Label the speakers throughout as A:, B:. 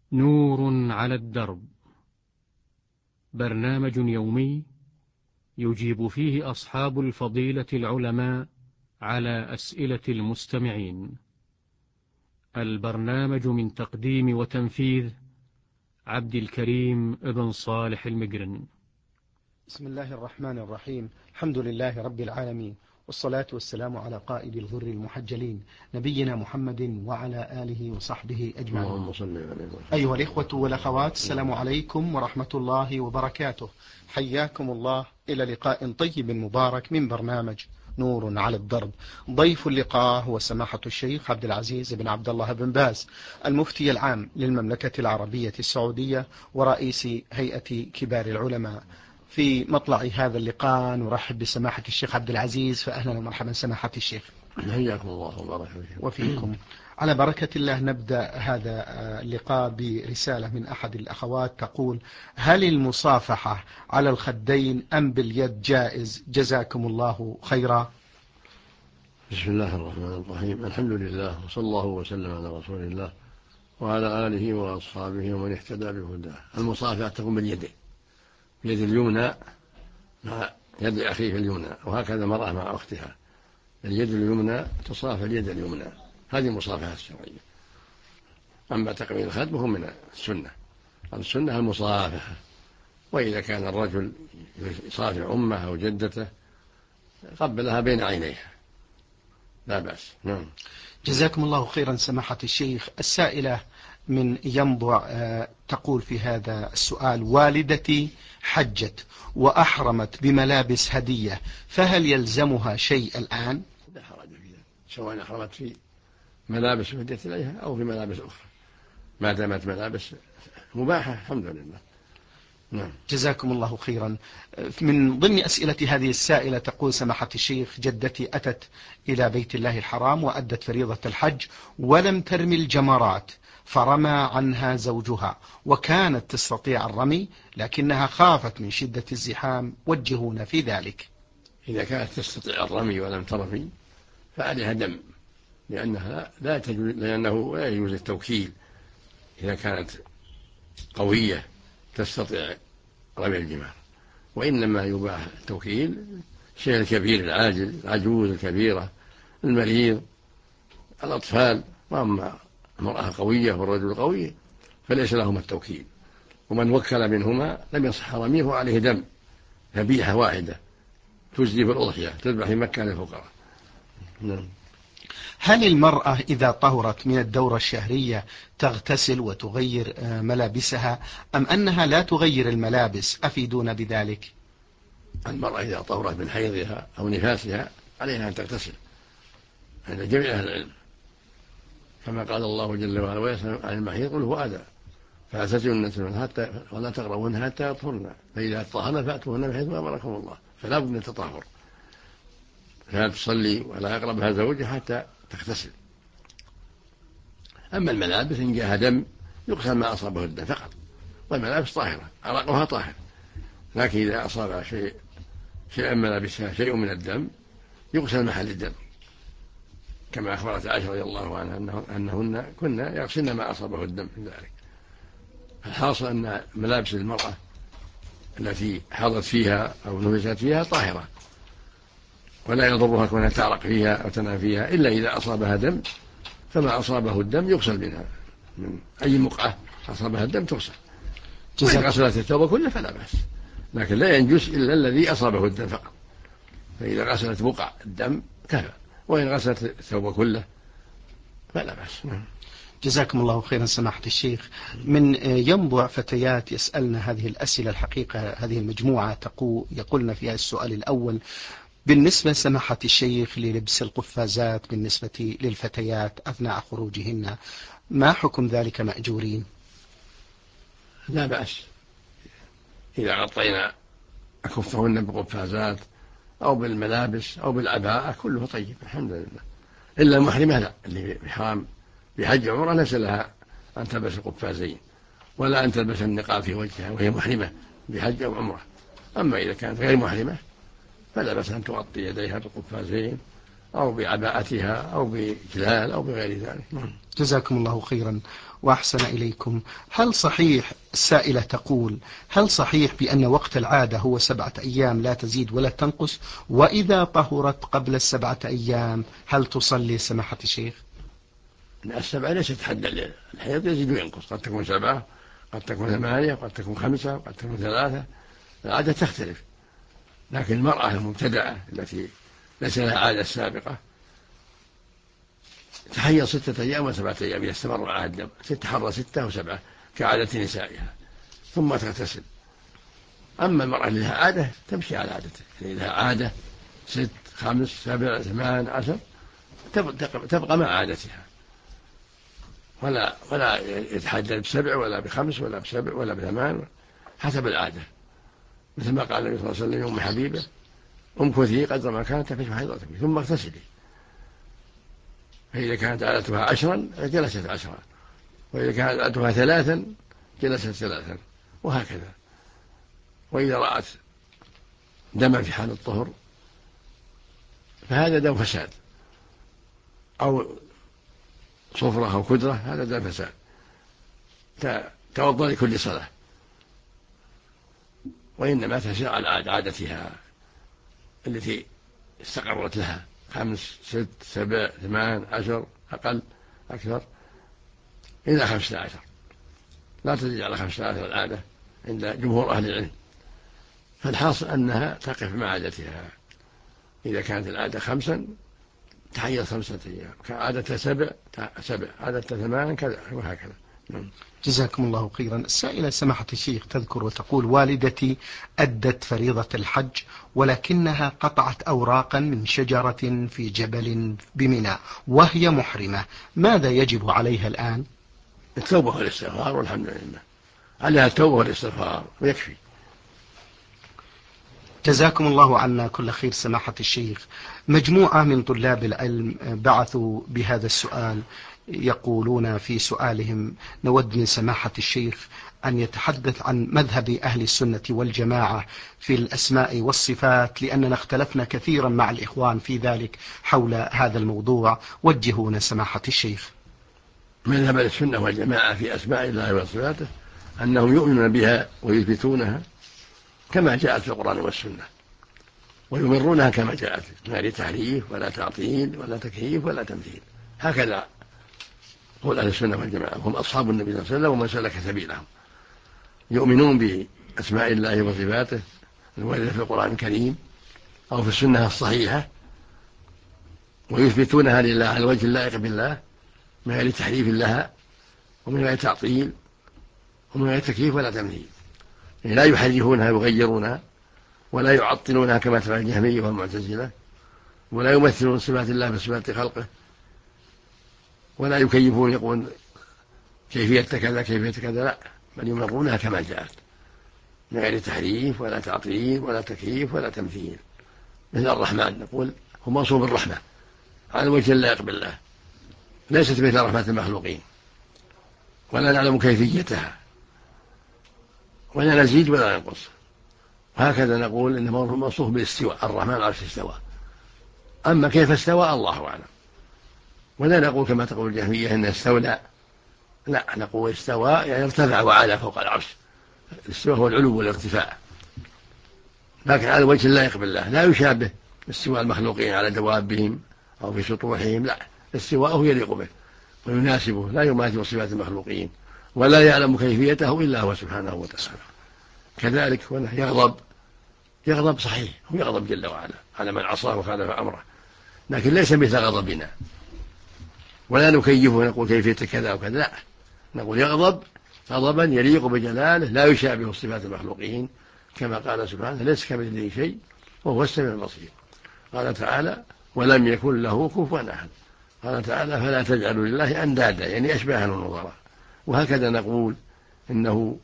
A: نور على الدرب، برنامج يومي يجيب فيه أصحاب الفضيلة العلماء على أسئلة المستمعين. البرنامج من تقديم وتنفيذ عبد الكريم بن صالح المقرن.
B: بسم الله الرحمن الرحيم. الحمد لله رب العالمين، والصلاة والسلام على قائد الغر المحجلين نبينا محمد وعلى آله وصحبه أجمعين.
C: اللهم صل عليه وسلم.
B: أيها الإخوة والأخوات، السلام عليكم ورحمة الله وبركاته. حياكم الله إلى لقاء طيب مبارك من برنامج نور على الدرب. ضيف اللقاء هو سماحة الشيخ عبد العزيز بن عبد الله بن باز، المفتي العام للمملكة العربية السعودية ورئيس هيئة كبار العلماء. في مطلع هذا اللقاء نرحب بسماحة الشيخ عبد العزيز، فأهلا ومرحبا سماحة الشيخ.
C: حياكم الله وبارك فيكم.
B: وفيكم. على بركة الله نبدأ هذا اللقاء برسالة من أحد الأخوات تقول: هل المصافحة على الخدين أم باليد جائز؟ جزاكم الله خيرا.
C: بسم الله الرحمن الرحيم. الحمد لله، وصلى الله وسلم على رسول الله وعلى آله وأصحابه ومن اهتدى بهداه. المصافحة تكون باليدين، اليد اليمنى مع يد أخيه اليمنى، وهكذا المرأة مع أختها، اليد اليمنى تصافى اليد اليمنى، هذه المصافحة الشرعية. أما تقبيل الخد فهو من السنة، السنة المصافحة. وإذا كان الرجل يصافح أمه أو جدته قبلها بين عينيها لا بأس. نعم.
B: جزاكم الله خيرا سماحة الشيخ. السائلة من ينبع تقول في هذا السؤال: والدتي حجت وأحرمت بملابس هدية، فهل يلزمها شيء الآن؟
C: لا حرج في ذلك، سواء أحرمت في ملابس هديت إليها أو في ملابس أخرى، ما دامت ملابس مباحة الحمد لله. نعم.
B: جزاكم الله خيرا. من ضمن أسئلة هذه السائلة تقول: سماحة الشيخ، جدتي أتت إلى بيت الله الحرام وأدت فريضة الحج ولم ترمي الجمرات، فرمى عنها زوجها وكانت تستطيع الرمي لكنها خافت من شدة الزحام، وجهونا في ذلك.
C: إذا كانت تستطيع الرمي ولم ترمي فعليها دم، لأنه لا يجوز التوكيل. إذا كانت قوية تستطيع رمي الجمار، وإنما يباح التوكيل الشيخ الكبير العاجز، العجوز الكبيرة، المريض، الأطفال. وأما المرأة قوية والرجل قوي فليس لهما التوكيل، ومن وكل منهما لم يصح رميه وعليه دم، ذبيحة واحدة تجزي في الأضحية تذبح في مكة للفقراء. نعم.
B: هل المرأة إذا طهرت من الدورة الشهرية تغتسل وتغير ملابسها، أم أنها لا تغير الملابس؟ أفيدونا بذلك.
C: المرأة إذا طهرت من حيضها أو نفاسها عليها أن تغتسل عند جميع أهل العلم، كما قال الله جل وعلا: ويسأل عن المحيض قل هو أذى فاعتزلوا النساء حتى ولا تقربوهن حتى يطهرن فإذا طهرن فأتوهن من حيث أمركم الله. فلا بد من التطهر، لا تصلي ولا يقربها زوجها حتى تغتسل. أما الملابس إن جاءها دم يغسل ما أصابه الدم فقط، والملابس طاهرة عرقها طاهر، لكن إذا أصاب شيئا ملابسها شيء من الدم يغسل محل الدم، كما أخبرت عائشة رضي الله عنها أنهن كنا يغسلن ما أصابه الدم في ذلك. الحاصل أن ملابس المرأة التي حاضت فيها أو نفست فيها طاهرة، ولا يضرها كونها تعرق فيها أو تنام فيها، إلا إذا أصابها دم، فما أصابه الدم يغسل منها، من أي مقعة أصابها الدم تغسل. وإن غسلت الثوب كله فلا بأس، لكن لا ينجس إلا الذي أصابه الدم فقط، فإذا غسلت بقع الدم كفى، وإن غسلت الثوب كله فلا بأس.
B: جزاكم الله خيرا سماحة الشيخ. من ينبع فتيات يسألنا هذه الأسئلة، الحقيقة هذه المجموعة يقولنا فيها السؤال الأول: بالنسبة سماحة الشيخ للبس القفازات بالنسبة للفتيات أثناء خروجهن، ما حكم ذلك مأجورين؟
C: لا بأس إذا غطينا أكفهن بقفازات أو بالملابس أو بالعباءة كله طيب الحمد لله، إلا المحرمة لا، اللي بحرام بحج عمره ليس لها أن تلبس القفازين ولا أن تلبس النقاب في وجهها وهي محرمة بحج أو عمره. أما إذا كانت غير محرمة فلا بأس أن تغطي يديها بالقفازين أو بعباءتها أو بجلال أو بغير ذلك.
B: جزاكم الله خيرا. وأحسن إليكم. هل صحيح، السائلة تقول: هل صحيح بأن وقت العادة هو 7 أيام لا تزيد ولا تنقص؟ وإذا طهرت قبل 7 أيام هل تصلي سماحة الشيخ؟
C: السبعة ليست حدا الحيض، يزيد وينقص، قد تكون 7، قد تكون 8، قد تكون 5، قد تكون 3، العادة تختلف. لكن المرأة المبتدعة التي ليس لها عادة سابقة تحيض 6 أيام و7 أيام يستمر معها الدم، تتحرى 6 و7 كعادة نسائها ثم تغتسل. أما المرأة اللي لها عادة تمشي على عادته، اللي لها عادة 6، 5، 7، 8، 10 تبقى مع عادتها، ولا يتحدد ب7 ولا ب5 ولا ب7 ولا ب8، حسب العادة، مثل ما قال النبي صلى الله عليه وسلم لأم حبيبة: امكثي قدر ما كانت في حيضتك ثم اغتسلي. فإذا كانت عادتها 10 جلست 10، وإذا كانت عادتها 3 جلست 3، وهكذا. وإذا رأت دما في حال الطهر فهذا دم فساد، أو صفرة أو كدرة، هذا دم فساد، توضأ لكل صلاة، وإنما تسير على عادتها التي استقرت لها 5، 6، 7، 8، 10، أقل أكثر إلى 15، لا تزيد على 15 العادة عند جمهور أهل العلم. فالحاصل أنها تقف مع عادتها. إذا كانت العادة 5 تحيض 5 أيام، عادتها 7 عادتها 8 كذا، وهكذا.
B: جزاكم الله خيرا. السائلة سماحة الشيخ تذكر وتقول: والدتي أدت فريضة الحج، ولكنها قطعت أوراقا من شجرة في جبل بمنى وهي محرمة، ماذا يجب عليها الآن؟
C: التوبة والاستغفار، والحمد لله، عليها التوبة والاستغفار ويكفي.
B: جزاكم الله عنا كل خير سماحة الشيخ. مجموعة من طلاب العلم بعثوا بهذا السؤال، يقولون في سؤالهم: نود من سماحة الشيخ أن يتحدث عن مذهب أهل السنة والجماعة في الأسماء والصفات، لأننا اختلفنا كثيرا مع الإخوان في ذلك حول هذا الموضوع. وجهونا سماحة الشيخ.
C: مذهب السنة والجماعة في أسماء الله وصفاته أنهم يؤمنون بها ويثبتونها كما جاءت في القرآن والسنة، ويمرونها كما جاءت، لا لتحريف ولا تعطيل ولا تكييف ولا تمثيل. هكذا قول أهل السنة والجماعة، هم أصحاب النبي صلى الله عليه وسلم ومن سلك سبيلهم، يؤمنون بأسماء الله وصفاته الواردة في القرآن الكريم أو في السنة الصحيحة، ويثبتونها لله على الوجه اللائق بالله من غير تحريف لها ومن غير تعطيل ومن غير تكييف ولا تمثيل. يعني لا يحرفونها ويغيرونها، ولا يعطلونها كما تفعل الجهمية والمعتزلة، ولا يمثلون صفات الله بصفات خلقه، ولا يكيفون يقولون كيفية كذا كيفية كذا، لا، بل يمرونها كما جاءت من غير تحريف ولا تعطيل ولا تكييف ولا تمثيل. مثل الرحمن نقول هو موصوف بالرحمة على الوجه اللائق بالله، ليست مثل رحمة المخلوقين، ولا نعلم كيفيتها، ولا نزيد ولا ننقص. وهكذا نقول إنه موصوف بالاستواء، الرحمن على العرش استوى، أما كيف استوى الله أعلم. ولا نقول كما تقول الجهمية إنه استولى، لا، نقول استوى يعني ارتفع وعلى فوق العرش. الاستواء هو العلو والارتفاع، لكن على وجه اللائق بالله، لا يشابه استواء المخلوقين على دوابهم أو في سطوحهم، لا، استواءه يليق به ويناسبه، لا يماثل صفات المخلوقين، ولا يعلم كيفيته إلا هو سبحانه وتعالى. كذلك يغضب صحيح، هو يغضب جل وعلا على من عصاه وخالف أمره، لكن ليس مثل غضبنا، ولا نكيفه ونقول كيفية كذا وكذا، لا، نقول يغضب غضبا يليق بجلاله لا يشابه صفات المخلوقين، كما قال سبحانه: ليس كمثله شيء وهو السميع البصير. قال تعالى: ولم يكن له كفوا أحد. قال تعالى: فلا تجعلوا لله أندادا، يعني أشباها ونظرا. وهكذا نقول إنه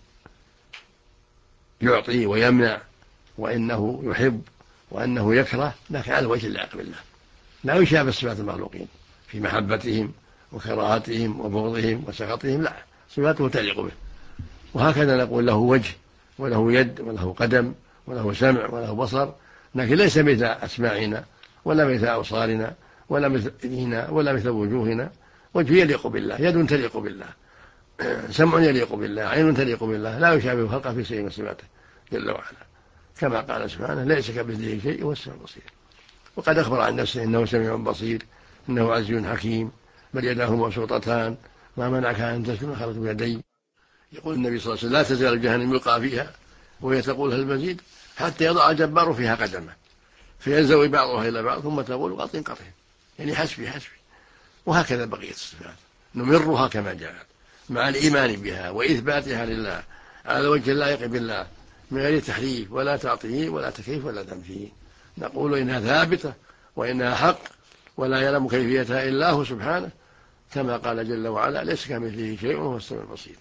C: يعطي ويمنع، وإنه يحب وأنه يكره، لكن على وجه اللائق بالله، لا يشابه صفات المخلوقين في محبتهم وكراهتهم وبغضهم وسخطهم، لا، صفاته تليق به. وهكذا نقول له وجه وله يد وله قدم وله سمع وله بصر، لكن ليس مثل أسماعنا ولا مثل أبصارنا ولا مثل أيدينا ولا مثل وجوهنا. وجه يليق بالله، يد تليق بالله، سمع يليق بالله، عين تليق بالله، لا يشابه خلقه في شيء من صفاته جل وعلا، كما قال سبحانه ليس كمثله شيء وهو السميع البصير. وقد أخبر عن نفسه إنه سميع بصير، إنه عزيز حكيم، بل يداه مبسوطتان ما منعك أن تسجد ما خلقت بيدي. يقول النبي صلى الله عليه وسلم لا تزال جهنم يلقى فيها وهي تقول هل مزيد، حتى يضع الجبار فيها قدمه فينزوي بعضها إلى بعض ثم تقول قط قطع، يعني حسبي حسبي. وهكذا بقية الصفات نمرها كما جاءت مع الإيمان بها وإثباتها لله على وجه اللائق بالله من غير تحريف ولا تعطيل ولا تكييف ولا تمثيل. نقول إنها ثابتة وإنها حق ولا يعلم كيفيتها إلا هو سبحانه، كما قال جل وعلا ليس كمثله شيء وهو السميع البصير.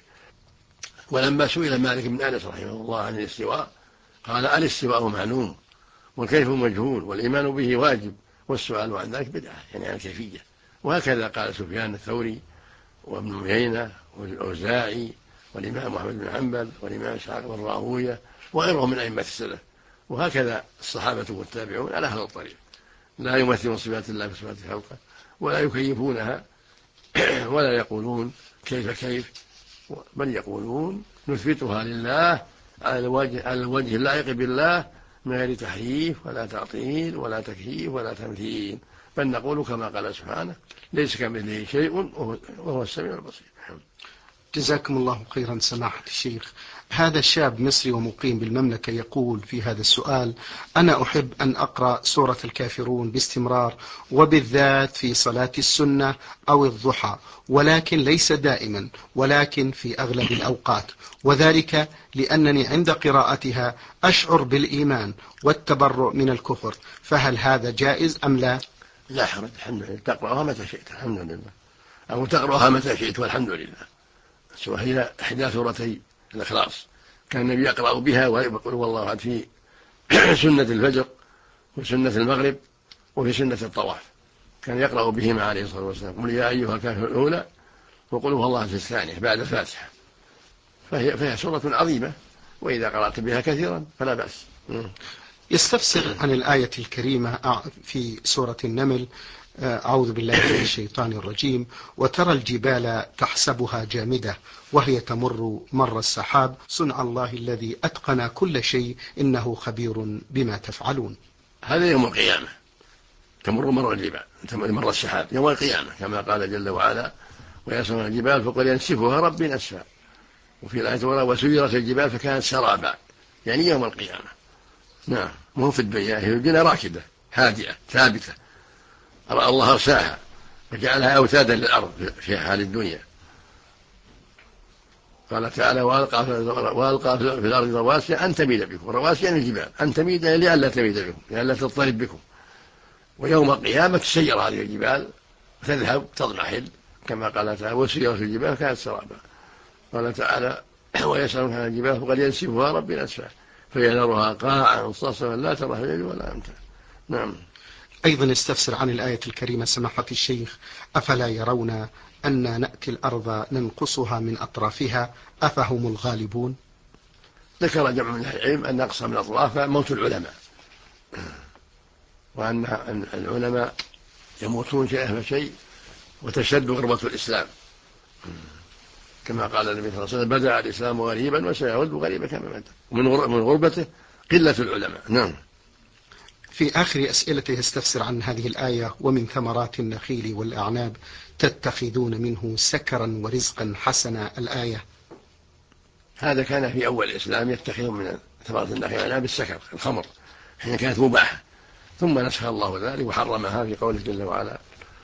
C: ولما سئل مالك بن أنس رحمه الله عن الاستواء قال الاستواء معلوم والكيف مجهول والإيمان به واجب والسؤال عن ذلك بدعة، يعني عن الكيفية. وهكذا قال سفيان الثوري وابن عيينة والأوزاعي والإمام أحمد بن حنبل والإمام إسحاق بن راهويه وغيرهم من أئمة السلف. وهكذا الصحابة والتابعون على هذا الطريق، لا يمثلون صفات الله بصفات خلقه ولا يكيفونها ولا يقولون كيف بل يقولون نثبتها لله على الوجه اللائق بالله من غير تحريف ولا تعطيل ولا تكييف ولا تمثيل، بل نقول كما قال سبحانه ليس كمثله شيء وهو السميع البصير.
B: جزاكم الله خيرا سماحة الشيخ. هذا الشاب مصري ومقيم بالمملكة يقول في هذا السؤال: أنا أحب أن أقرأ سورة الكافرون باستمرار وبالذات في صلاة السنة أو الضحى، ولكن ليس دائما ولكن في أغلب الأوقات، وذلك لأنني عند قراءتها أشعر بالإيمان والتبرؤ من الكفر، فهل هذا جائز أم لا؟
C: لا حرج، الحمد لله، تقرأها متى شئت الحمد لله، أو تقرأها متى شئت والحمد لله. وهي إحدى سورتي الإخلاص كان النبي يقرأ بها ويقول والله أحد في سنة الفجر وسنة المغرب وفي سنة الطواف، كان يقرأ بهما عليه الصلاة والسلام قل يا أيها الكافرون الأولى وقل هو الله في الثانية بعد الفاتحة. فهي سورة عظيمة، وإذا قرأت بها كثيرا فلا بأس.
B: يستفسر عن الآية الكريمة في سورة النمل: أعوذ بالله من الشيطان الرجيم: وترى الجبال تحسبها جامدة وهي تمر مر السحاب صنع الله الذي أتقن كل شيء إنه خبير بما تفعلون.
C: هذا يوم القيامة تمر مر الجبال مر السحاب يوم القيامة، كما قال جل وعلا ويسرون الجبال فقل ينسفها ربي نسفا. وفي الآية الأخرى وسيرت الجبال فكانت سرابا، يعني يوم القيامة. نعم، مو في الدنيا، هي الدنيا راكدة هادئة ثابتة، رأى الله أرساها فجعلها أوتادا للأرض في حال الدنيا. قال تعالى وألقى في الأرض رواسي أن تميد بكم، رواسي يعني الجبال أن تميد لئلا تميد بكم لئلا تضطرب بكم. ويوم القيامة تسير هذه الجبال تذهب تضمحل، كما قال تعالى وسيرت الجبال كانت سرابا. قال تعالى ويسألونك عن الجبال فقد ينسفها ربي نسفا فيذرها قاعا صفصفا لا ترى فيها ولا أمتا. نعم.
B: أيضا يستفسر عن الآية الكريمة سماحة الشيخ: أفلا يرون أن نأتي الأرض ننقصها من أطرافها أفهم الغالبون؟
C: ذكر جمع من العلم أن نقص من أطراف موت العلماء، وأن العلماء يموتون شيئا فشيء وتشد غربة الإسلام، كما قال النبي صلى الله عليه وسلم بدأ الإسلام غريبا وسيعود غريبا كما بدأ، ومن غربته قلة العلماء. نعم.
B: في آخر أسئلته يستفسر عن هذه الآية: ومن ثمرات النخيل والأعناب تتخذون منه سكرا ورزقا حسنا، الآية.
C: هذا كان في أول الإسلام يتخذون من ثمرات النخيل والأعناب السكر الخمر حين كانت مباحة، ثم نسخ الله ذلك وحرمها في قوله جل وعلا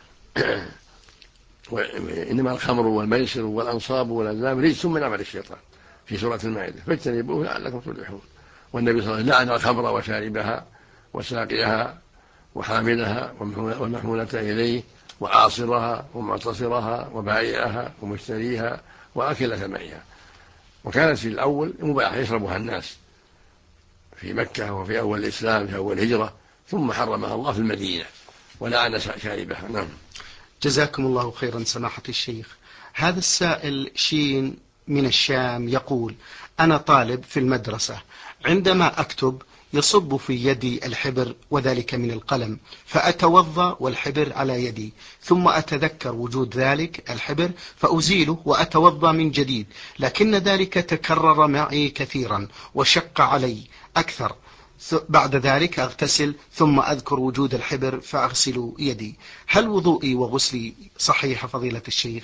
C: إنما الخمر والميسر والأنصاب والأزلام رجس من عمل الشيطان في سورة المائدة فاجتنبوه لعلكم تفلحون. والنبي صلى الله عليه وسلم لعن الخمر وشاربها وساقيها وحاملها والمحمولة إليه وعاصرها ومعتصرها وبائعها ومشتريها وأكل ثمنها. وكانت في الأول مباح يشربها الناس في مكة وفي أول الإسلام في أول الهجرة، ثم حرمها الله في المدينة ولعن شاربها. نعم.
B: جزاكم الله خيرا سماحة الشيخ. هذا السائل شين من الشام يقول: أنا طالب في المدرسة، عندما أكتب يصب في يدي الحبر وذلك من القلم، فأتوضأ والحبر على يدي، ثم أتذكر وجود ذلك الحبر فأزيله وأتوضأ من جديد، لكن ذلك تكرر معي كثيرا وشق علي أكثر. بعد ذلك أغتسل ثم أذكر وجود الحبر فأغسل يدي. هل وضوئي وغسلي صحيح فضيلة الشيخ؟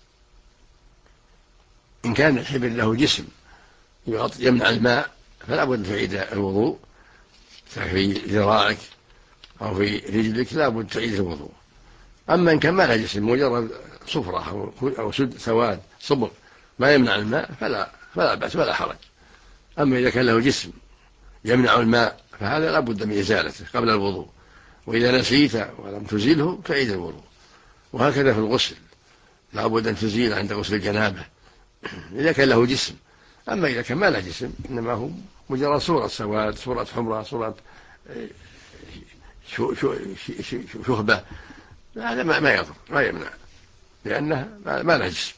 C: إن كان الحبر له جسم يمنع الماء فلا بد تعيد الوضوء، في ذراعك أو في رجلك لا بد تعيد الوضوء. أما إن كان ما له جسم مجرد صفرة أو سواد صبغ ما يمنع الماء فلا بأس ولا حرج. أما إذا كان له جسم يمنع الماء فهذا لا بد من إزالته قبل الوضوء، وإذا نسيت ولم تزيله تعيد الوضوء. وهكذا في الغسل لا بد أن تزيل عند غسل الجنابة إذا كان له جسم. أما إذا كان ما له جسم إنما هو مجرد صورة سواد، صورة حمراء، صورة شهبة، هذا ما يضر ما يمنع لأنه ما له جسم.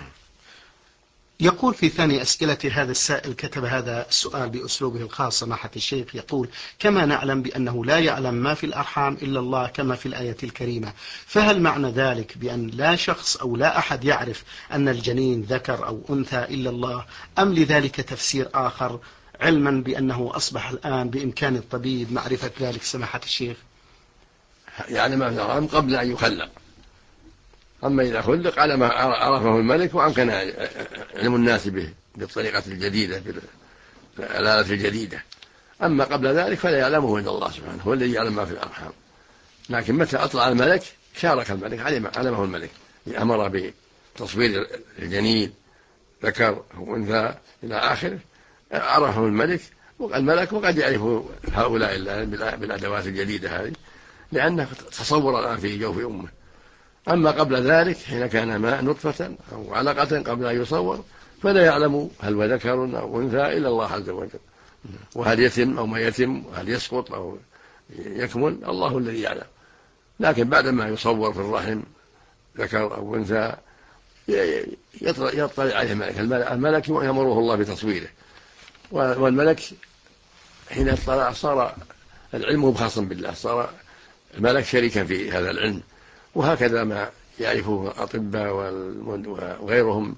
B: يقول في ثاني أسئلة هذا السائل، كتب هذا السؤال بأسلوبه الخاص سماحة الشيخ، يقول: كما نعلم بأنه لا يعلم ما في الأرحام إلا الله كما في الآية الكريمة، فهل معنى ذلك بأن لا شخص أو لا أحد يعرف أن الجنين ذكر أو أنثى إلا الله، أم لذلك تفسير آخر، علما بأنه أصبح الآن بإمكان الطبيب معرفة ذلك سماحة الشيخ؟
C: يعني ما في الأرحام قبل أن يخلق، أما إذا خلق على ما عرفه الملك وأمكن علم الناس به بالطريقة الجديدة بالآلة الجديدة. أما قبل ذلك فلا يعلمه إلا الله سبحانه، هو الذي يعلم ما في الأرحام. لكن متى أطلع الملك شارك الملك علمه الملك، أمر بتصوير الجنين ذكر أو أنثى إلى آخره، عرفه الملك وقد يعرف هؤلاء بالأدوات الجديدة هذه لأنه تصور الآن في جوف أمه. أما قبل ذلك حين كان ماء نطفة أو علقة قبل أن يصور فلا يعلم هل هو ذكر أو أنثى إلا الله عز وجل، وهل يتم أو ما يتم وهل يسقط أو يكمل الله الذي يعلم. لكن بعدما يصور في الرحم ذكر أو أنثى يطلع عليه الملك يأمره الله بتصويره، والملك حين اطلع صار العلم خاصا بالله، صار الملك شريكا في هذا العلم. وهكذا ما يعرفه الأطباء وغيرهم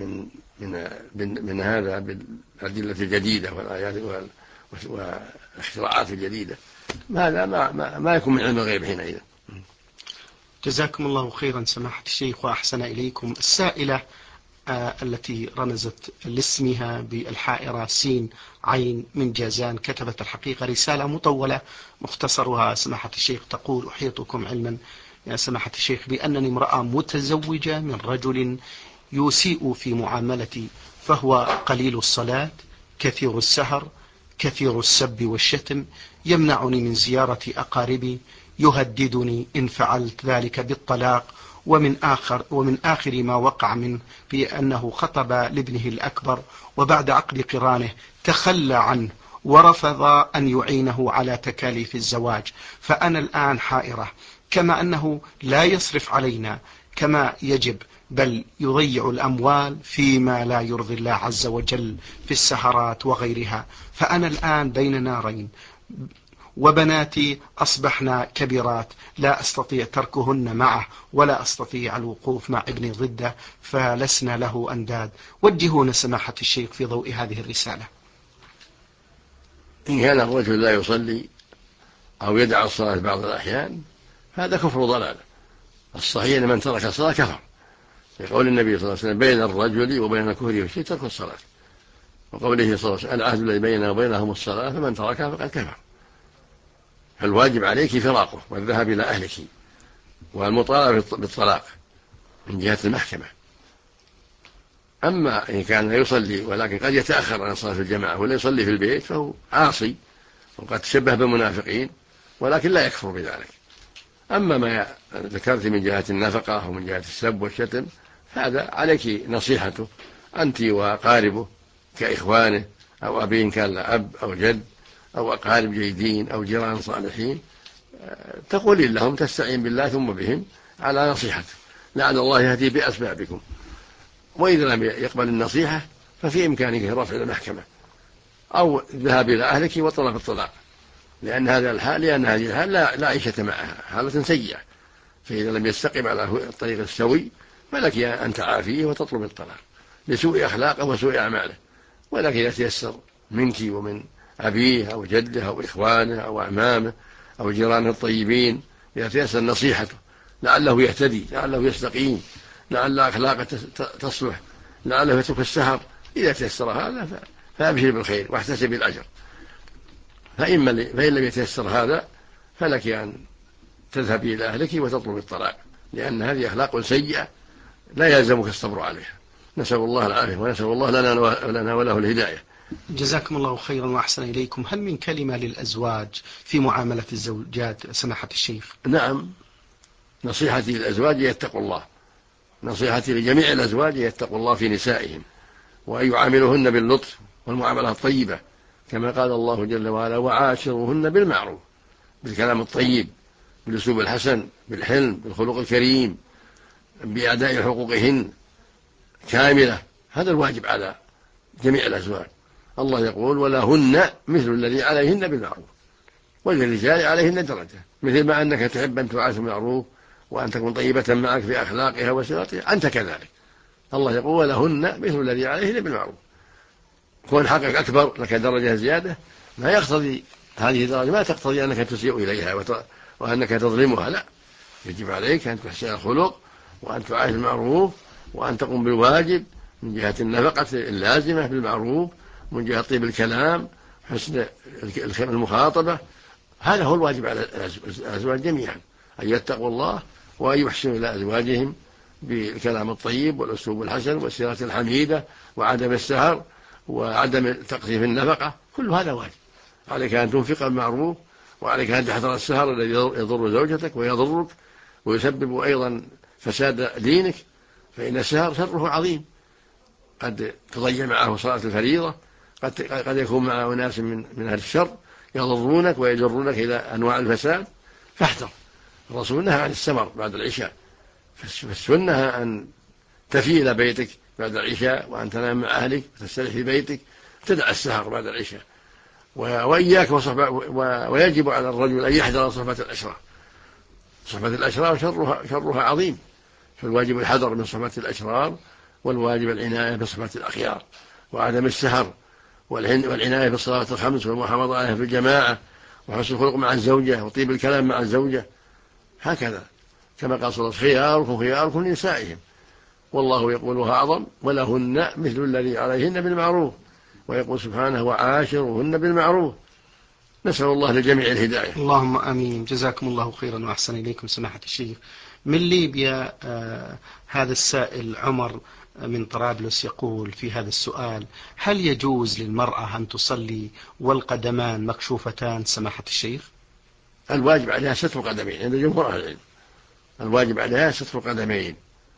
C: من هذا بالأدلة الجديدة والآيات والاختراعات الجديدة، هذا ما يكون من علم الغيب حينئذ.
B: جزاكم الله خيرا سماحة الشيخ وأحسن إليكم. السائلة التي رمزت لاسمها بالحائرة سين عين من جازان كتبت الحقيقة رسالة مطولة مختصرها سماحة الشيخ، تقول: أحيطكم علما يا سماحة الشيخ بأنني امرأة متزوجة من رجل يسيء في معاملتي، فهو قليل الصلاة، كثير السهر، كثير السب والشتم، يمنعني من زيارة أقاربي، يهددني إن فعلت ذلك بالطلاق، ومن آخر ما وقع منه بأنه خطب لابنه الأكبر، وبعد عقد قرانه تخلى عنه ورفض أن يعينه على تكاليف الزواج. فأنا الآن حائرة، كما أنه لا يصرف علينا كما يجب بل يضيع الأموال فيما لا يرضي الله عز وجل في السهرات وغيرها. فأنا الآن بين نارين، وبناتي أصبحنا كبيرات لا أستطيع تركهن معه ولا أستطيع الوقوف مع ابني ضده، فلسنا له أنداد. وجهونا سماحة الشيخ في ضوء هذه الرسالة.
C: إن كان الرجل لا يصلي أو يدع الصلاة بعض الأحيان هذا كفر ضلال. الصحيح أن من ترك الصلاة كفر، يقول النبي صلى الله عليه وسلم: بين الرجل وبين كفره والشرك ترك الصلاة. وقوله صلى الله عليه وسلم: العهد الذي بيننا وبينهم الصلاة فمن تركها فقد كفر. فالواجب عليك فراقه والذهاب إلى أهلك والمطالبة بالطلاق من جهة المحكمة. أما إن كان يصلي ولكن قد يتأخر عن الصلاة في الجماعة ولا يصلي في البيت فهو عاصي وقد تشبه بالمنافقين، ولكن لا يكفر بذلك. أما ما ذكرت من جهة النفقة ومن جهة السب والشتم هذا عليك نصيحته أنت وأقاربه كإخوانه أو أبين كان لأب أو جد أو أقارب جيدين أو جيران صالحين، تقولين لهم تستعين بالله ثم بهم على نصيحته، لعل الله يهدي بأسبابكم. وإذا لم يقبل النصيحة ففي إمكانك رفع المحكمة أو الذهاب إلى أهلك وطلب الطلاق، لأن هذه الحال لا عيشة معها، حالة سيئة. فإذا لم يستقم على الطريق السوي فلك أن تعافيه وتطلب الطلاق لسوء أخلاقه وسوء أعماله. ولكن إذا تيسر منك ومن أبيه أو جده أو إخوانه أو أعمامه أو جيرانه الطيبين، إذا تيسر نصيحته لعله يهتدي، لعله يستقيم، لعل أخلاقه تصلح، لعله يترك السهر، إذا تيسر هذا فأبشر بالخير واحتسب الأجر. فإن لم يتيسر هذا فلك أن تذهبي إلى أهلك وتطلب الطلاق، لأن هذه أخلاق سيئة لا يلزمك الصبر عليها. نسأل الله العافية، ونسأل الله لنا وله الهداية.
B: جزاكم الله خيرا وأحسن إليكم. هل من كلمة للأزواج في معاملة الزوجات سماحة الشيخ؟
C: نعم، نصيحتي للأزواج يتقوا الله، نصيحتي لجميع الأزواج يتقوا الله في نسائهم، وأن يعاملوهن باللطف والمعاملة الطيبة، كما قال الله جل وعلا: وعاشروهن بالمعروف، بالكلام الطيب، بالأسلوب الحسن، بالحلم، بالخلق الكريم، بأداء حقوقهن كاملة. هذا الواجب على جميع الأزواج. الله يقول: ولهن مثل الذي عليهن بالمعروف وللرجال عليهن درجة. مثل ما أنك تحب أن تعاش بالمعروف وأن تكون طيبة معك في أخلاقها وسيرتها، أنت كذلك. الله يقول: ولهن مثل الذي عليهن بالمعروف. كون حقك أكبر لك درجة زيادة ما يقتضي، هذه الدرجة ما تقتضي أنك تسيء إليها وأنك تظلمها، لا، يجب عليك أن تحسن الخلق وأن تعاش المعروف وأن تقوم بالواجب من جهة النفقة اللازمة بالمعروف، من جهة طيب الكلام، حسن المخاطبة. هذا هو الواجب على الأزواج جميعا، أن يتقوا الله وأن يحسنوا إلى أزواجهم بالكلام الطيب والأسلوب الحسن والسيرة الحميدة وعدم السهر وعدم تقصير النفقة. كل هذا واجب عليك، أن تنفق المعروف، وعليك أن تحذر السهر الذي يضر زوجتك ويضرك ويسبب أيضا فساد دينك، فإن السهر شره عظيم، قد تضيع معه صلاة الفريضة، قد يكون مع أناس من أهل الشر يضرونك ويجرونك إلى أنواع الفساد، فاحذر. الرسول نهى عن السمر بعد العشاء، فالسنة أن تفي إلى بيتك بعد العشاء وأن تنام مع أهلك وتستريح في بيتك، تدع السهر بعد العشاء. وإياك ويجب على الرجل أن يحذر صحبة الأشرار. صحبة الأشرار شرها عظيم، فالواجب الحذر من صحبة الأشرار، والواجب العناية بصحبة الأخيار وعدم السهر، والعناية بالصلاة الخمس والمحافظة عليها في الجماعة، وحسن الخلق مع الزوجة وطيب الكلام مع الزوجة، هكذا كما قال صلى الله عليه وسلم: خياركم لنسائهم. والله يقولها أعظم: ولهن مثل الذي عليهن بالمعروف. ويقول سبحانه: وعاشروهن بالمعروف. نسأل الله للجميع الهداية.
B: اللهم آمين. جزاكم الله خيرا وأحسن إليكم سماحة الشيخ. من ليبيا هذا السائل عمر من طرابلس يقول في هذا السؤال: هل يجوز للمرأة أن تصلي والقدمان مكشوفتان سماحة الشيخ؟
C: الواجب عليها ستر قدمين عند جمهور أهل العلم، الواجب عليها ستر قدمين.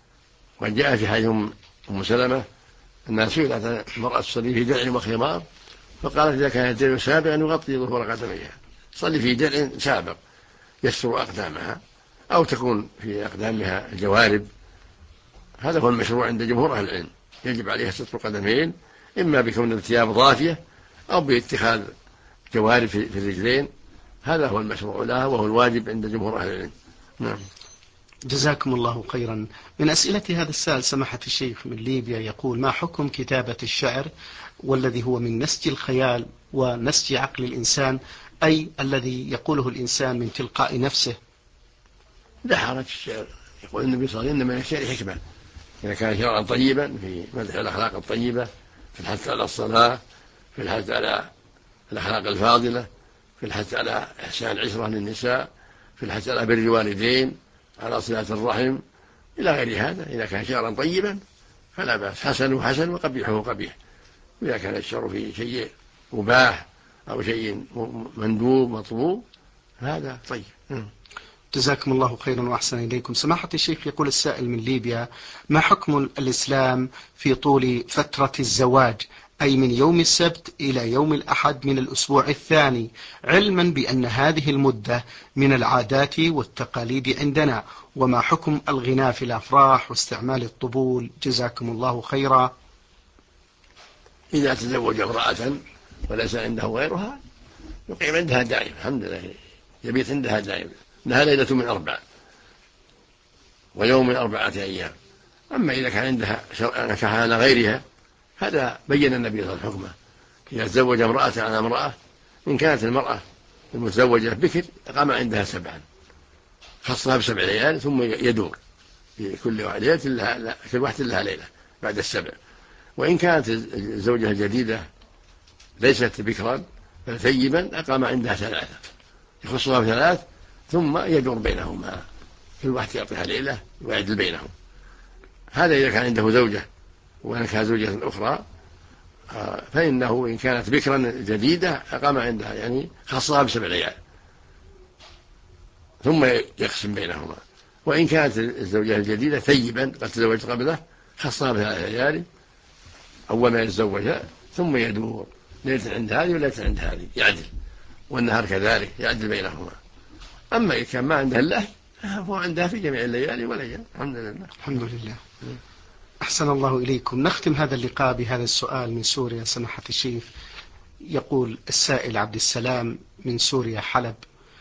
C: وجاء في حديث أم سلمة أنها سئلت المرأة تصلي في درع وخمار، فقالت: إذا كان الدرع سابقا يغطي ظهور قدميها، صلي في درع سابق يستر أقدامها، أو تكون في أقدامها الجوارب. هذا هو المشروع عند جمهور أهل العلم. يجب عليها ستر قدمين، إما بكون الثياب ضافية أو باتخاذ جوارب في الرجلين. هذا هو المشروع لها وهو الواجب عند جمهور أهل العلم. نعم.
B: جزاكم الله خيرا. من أسئلة هذا السائل سماحة الشيخ من ليبيا يقول: ما حكم كتابة الشعر والذي هو من نسج الخيال ونسج عقل الإنسان، أي الذي يقوله الإنسان من تلقاء نفسه؟
C: لا حرج الشعر. يقول النبي صلى الله عليه وسلم: من الشعر حكمة، إذا كان شعرا طيبا في مدح الأخلاق الطيبة، في الحث على الصلاة، في الحث على الأخلاق الفاضلة، في الحث على إحسان العشرة للنساء، في الحث على بر الوالدين، على صلة الرحم، إلى غير هذا. إذا كان شعرا طيبا فلا بأس، حسنه حسن وقبيحه قبيح. إذا كان الشعر فيه شيء مباح أو شيء مندوب مطلوب هذا طيب.
B: جزاكم الله خيرا وأحسن إليكم سماحة الشيخ. يقول السائل من ليبيا: ما حكم الإسلام في طول فترة الزواج، أي من يوم السبت إلى يوم الأحد من الأسبوع الثاني، علما بأن هذه المدة من العادات والتقاليد عندنا؟ وما حكم الغناء في الأفراح واستعمال الطبول؟ جزاكم الله خيرا.
C: إذا تزوج امرأة وليس عنده غيرها يقيم عندها دائما، الحمد لله، يبيت عندها دائما، إنها ليلة من 4 ويوم من 4 أيام. أما إذا كان عندها نكاح على غيرها هذا بين النبي صلى الله عليه وسلم حكمه، إذا تزوج امرأة على امرأة، إن كانت المرأة المتزوجة بكر أقام عندها 7، خصها ب7 ليال ثم يدور في كل واحدة لها ليلة بعد 7. وإن كانت الزوجة الجديدة ليست بكرا بل ثيبا أقام عندها 3، يخصها ب3 ثم يدور بينهما، كل واحد يعطيها ليلة ويعدل بينهم. هذا إذا كان عنده زوجة ونكح زوجة أخرى، فإنه إن كانت بكرا جديدة أقام عندها، يعني خصها ب7 ليال ثم يقسم بينهما. وإن كانت الزوجة الجديدة ثيبا قد تزوجت قبله خصها ب3 ليال أول ما يتزوجها، ثم يدور ليلة عند هذه وليلة عند هذه يعدل، والنهار كذلك يعدل بينهما. أما إذا كان ما عندها الله فهو عندها في جميع الليالي والأيام. الحمد لله.
B: الحمد لله. أحسن الله إليكم. نختم هذا اللقاء بهذا السؤال من سوريا سماحة الشيخ. يقول السائل عبد السلام من سوريا حلب: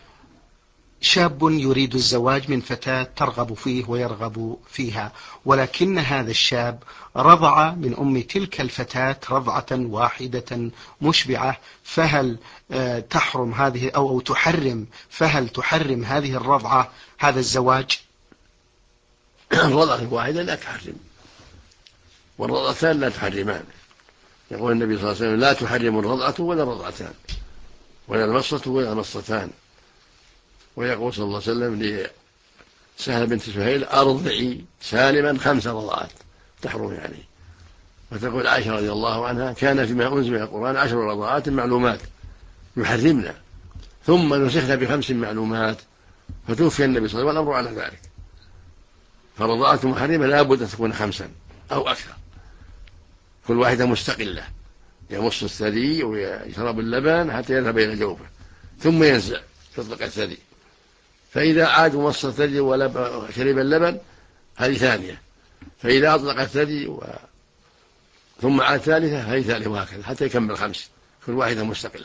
B: شاب يريد الزواج من فتاة ترغب فيه ويرغب فيها، ولكن هذا الشاب رضع من أم تلك الفتاة رضعة واحدة مشبعة، فهل تحرم هذه أو تحرم، فهل تحرم هذه الرضعة هذا الزواج؟
C: الرضعة الواحدة لا تحرم، والرضعتان لا تحرمان. يقول النبي صلى الله عليه وسلم: لا تحرم الرضعة ولا الرضعتان ولا المصة ولا المصتان. ويقول صلى الله عليه وسلم لسهل بنت سهيل: أرضعي سالما 5 رضعات تحرم يعني. وتقول عائشة رضي الله عنها: كان فيما أنزل من القرآن 10 رضعات معلومات يحرمنا، ثم نسخنا ب5 معلومات، فتوفي النبي صلى الله عليه وسلم والأمر على ذلك. فالرضاعة محرمة لا بد أن تكون 5 أو أكثر، كل واحدة مستقلة، يمص الثدي ويشرب اللبن حتى يذهب إلى جوفه ثم ينزع يطلق الثدي. فإذا عاد مص الثدي وشرب اللبن هذه ثانية، فإذا أطلق الثدي ثم عاد ثالثة هذه ثالثة، وهكذا حتى يكمل 5، كل واحدة مستقلة.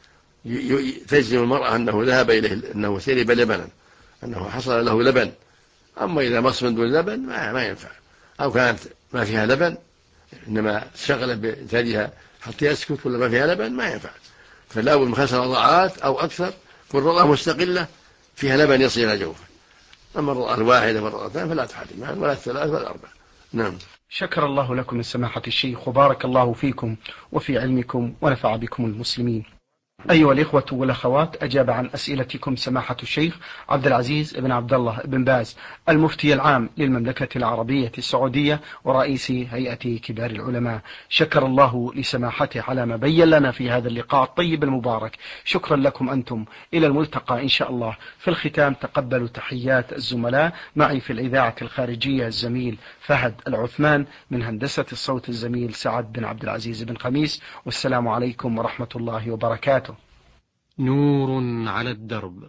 C: تجزم المرأة أنه ذهب إليه، أنه شرب لبنا، أنه حصل له لبن. أما إذا مص من دون لبن ما ينفع، أو كانت ما فيها لبن إنما شغل بثديها حتى يسكت ولا ما فيها لبن ما ينفع. فلا بد من 5 رضعات أو أكثر، كل رضعة مستقلة فيها لبن يصل إلى جوفه. أما الرضعة الواحدة والرضعتان فلا تحرم، ولا 3 ولا 4. نعم.
B: شكر الله لكم سماحة الشيخ، وبارك الله فيكم وفي علمكم ونفع بكم المسلمين. أيها الإخوة والأخوات، أجاب عن أسئلتكم سماحة الشيخ عبد العزيز بن عبد الله بن باز، المفتي العام للمملكة العربية السعودية ورئيس هيئة كبار العلماء. شكر الله لسماحته على ما بين لنا في هذا اللقاء الطيب المبارك. شكرا لكم أنتم، إلى الملتقى إن شاء الله. في الختام تقبلوا تحيات الزملاء، معي في الإذاعة الخارجية الزميل فهد العثمان، من هندسة الصوت الزميل سعد بن عبد العزيز بن خميس، والسلام عليكم ورحمة الله وبركاته.
A: نور على الدرب،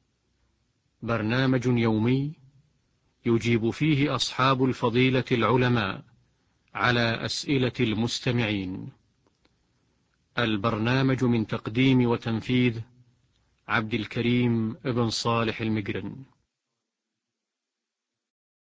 A: برنامج يومي يجيب فيه أصحاب الفضيلة العلماء على أسئلة المستمعين. البرنامج من تقديم وتنفيذ عبد الكريم ابن صالح المقرن.